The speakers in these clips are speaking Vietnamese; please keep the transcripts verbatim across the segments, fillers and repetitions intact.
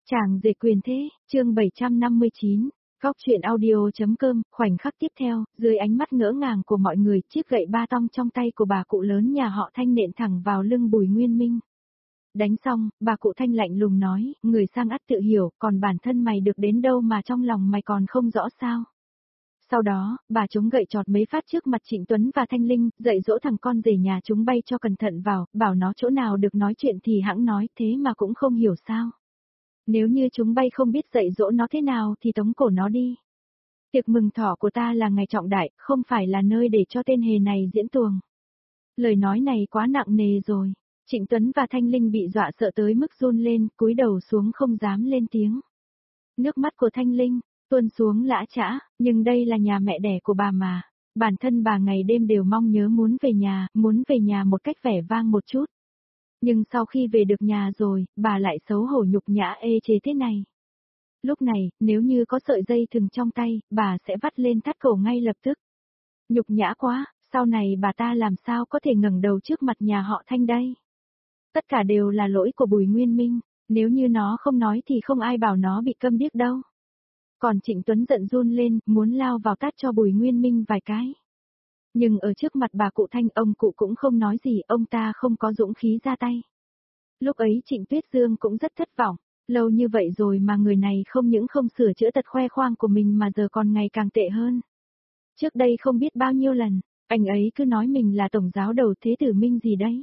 Chàng rể quyền thế, chương bảy trăm năm mươi chín, Góc truyện audio.com, khoảnh khắc tiếp theo, dưới ánh mắt ngỡ ngàng của mọi người, chiếc gậy ba tong trong tay của bà cụ lớn nhà họ Thanh nện thẳng vào lưng Bùi Nguyên Minh. Đánh xong, bà cụ Thanh lạnh lùng nói, người sang ắt tự hiểu, còn bản thân mày được đến đâu mà trong lòng mày còn không rõ sao. Sau đó, bà chống gậy chọt mấy phát trước mặt Trịnh Tuấn và Thanh Linh, dạy dỗ thằng con rể nhà chúng bay cho cẩn thận vào, bảo nó chỗ nào được nói chuyện thì hẵng nói, thế mà cũng không hiểu sao. Nếu như chúng bay không biết dạy dỗ nó thế nào thì tống cổ nó đi. Tiệc mừng thọ của ta là ngày trọng đại, không phải là nơi để cho tên hề này diễn tuồng. Lời nói này quá nặng nề rồi. Trịnh Tuấn và Thanh Linh bị dọa sợ tới mức run lên, cúi đầu xuống không dám lên tiếng. Nước mắt của Thanh Linh tuôn xuống lã chã, nhưng đây là nhà mẹ đẻ của bà mà. Bản thân bà ngày đêm đều mong nhớ muốn về nhà, muốn về nhà một cách vẻ vang một chút. Nhưng sau khi về được nhà rồi, bà lại xấu hổ nhục nhã ê chề thế này. Lúc này, nếu như có sợi dây thừng trong tay, bà sẽ vắt lên thắt cổ ngay lập tức. Nhục nhã quá, sau này bà ta làm sao có thể ngẩng đầu trước mặt nhà họ Thanh đây? Tất cả đều là lỗi của Bùi Nguyên Minh, nếu như nó không nói thì không ai bảo nó bị câm điếc đâu. Còn Trịnh Tuấn giận run lên, muốn lao vào tát cho Bùi Nguyên Minh vài cái. Nhưng ở trước mặt bà cụ Thanh, ông cụ cũng không nói gì, ông ta không có dũng khí ra tay. Lúc ấy Trịnh Tuyết Dương cũng rất thất vọng, lâu như vậy rồi mà người này không những không sửa chữa tật khoe khoang của mình mà giờ còn ngày càng tệ hơn. Trước đây không biết bao nhiêu lần, anh ấy cứ nói mình là tổng giáo đầu Thế Tử Minh gì đấy.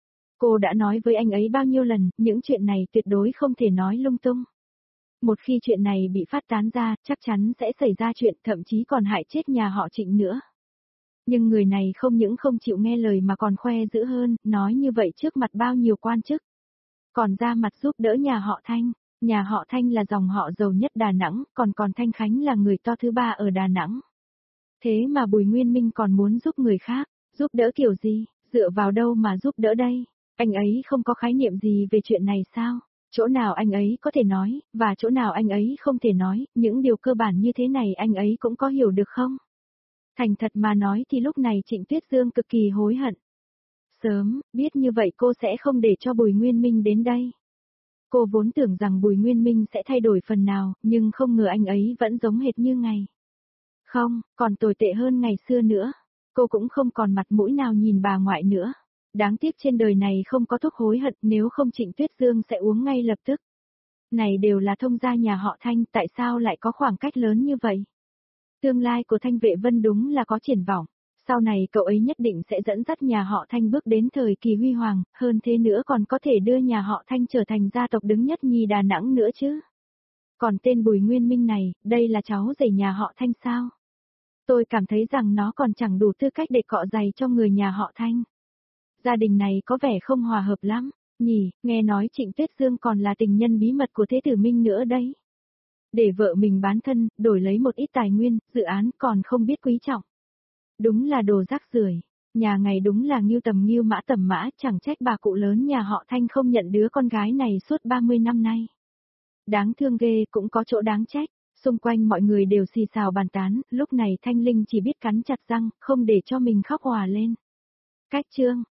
Cô đã nói với anh ấy bao nhiêu lần, những chuyện này tuyệt đối không thể nói lung tung. Một khi chuyện này bị phát tán ra, chắc chắn sẽ xảy ra chuyện, thậm chí còn hại chết nhà họ Trịnh nữa. Nhưng người này không những không chịu nghe lời mà còn khoe dữ hơn, nói như vậy trước mặt bao nhiêu quan chức. Còn ra mặt giúp đỡ nhà họ Thanh, nhà họ Thanh là dòng họ giàu nhất Đà Nẵng, còn còn Thanh Khánh là người to thứ ba ở Đà Nẵng. Thế mà Bùi Nguyên Minh còn muốn giúp người khác, giúp đỡ kiểu gì, dựa vào đâu mà giúp đỡ đây? Anh ấy không có khái niệm gì về chuyện này sao? Chỗ nào anh ấy có thể nói, và chỗ nào anh ấy không thể nói, những điều cơ bản như thế này anh ấy cũng có hiểu được không? Thành thật mà nói thì lúc này Trịnh Tuyết Dương cực kỳ hối hận. Sớm, biết như vậy cô sẽ không để cho Bùi Nguyên Minh đến đây. Cô vốn tưởng rằng Bùi Nguyên Minh sẽ thay đổi phần nào, nhưng không ngờ anh ấy vẫn giống hệt như ngày. Không, còn tồi tệ hơn ngày xưa nữa. Cô cũng không còn mặt mũi nào nhìn bà ngoại nữa. Đáng tiếc trên đời này không có thuốc hối hận, nếu không Trịnh Tuyết Dương sẽ uống ngay lập tức. Này đều là thông gia nhà họ Thanh, tại sao lại có khoảng cách lớn như vậy? Tương lai của Thanh Vệ Vân đúng là có triển vọng. Sau này cậu ấy nhất định sẽ dẫn dắt nhà họ Thanh bước đến thời kỳ huy hoàng, hơn thế nữa còn có thể đưa nhà họ Thanh trở thành gia tộc đứng nhất nhì Đà Nẵng nữa chứ. Còn tên Bùi Nguyên Minh này, đây là cháu rể nhà họ Thanh sao? Tôi cảm thấy rằng nó còn chẳng đủ tư cách để cọ giày cho người nhà họ Thanh. Gia đình này có vẻ không hòa hợp lắm, nhỉ, nghe nói Trịnh Tuyết Dương còn là tình nhân bí mật của Thế Tử Minh nữa đấy. Để vợ mình bán thân, đổi lấy một ít tài nguyên, dự án còn không biết quý trọng. Đúng là đồ rác rưởi, nhà ngày đúng là nghiêu tầm nghiêu mã tầm mã, chẳng trách bà cụ lớn nhà họ Thanh không nhận đứa con gái này suốt ba mươi năm nay. Đáng thương ghê, cũng có chỗ đáng trách, xung quanh mọi người đều xì xào bàn tán, lúc này Thanh Linh chỉ biết cắn chặt răng, không để cho mình khóc òa lên. Cách chương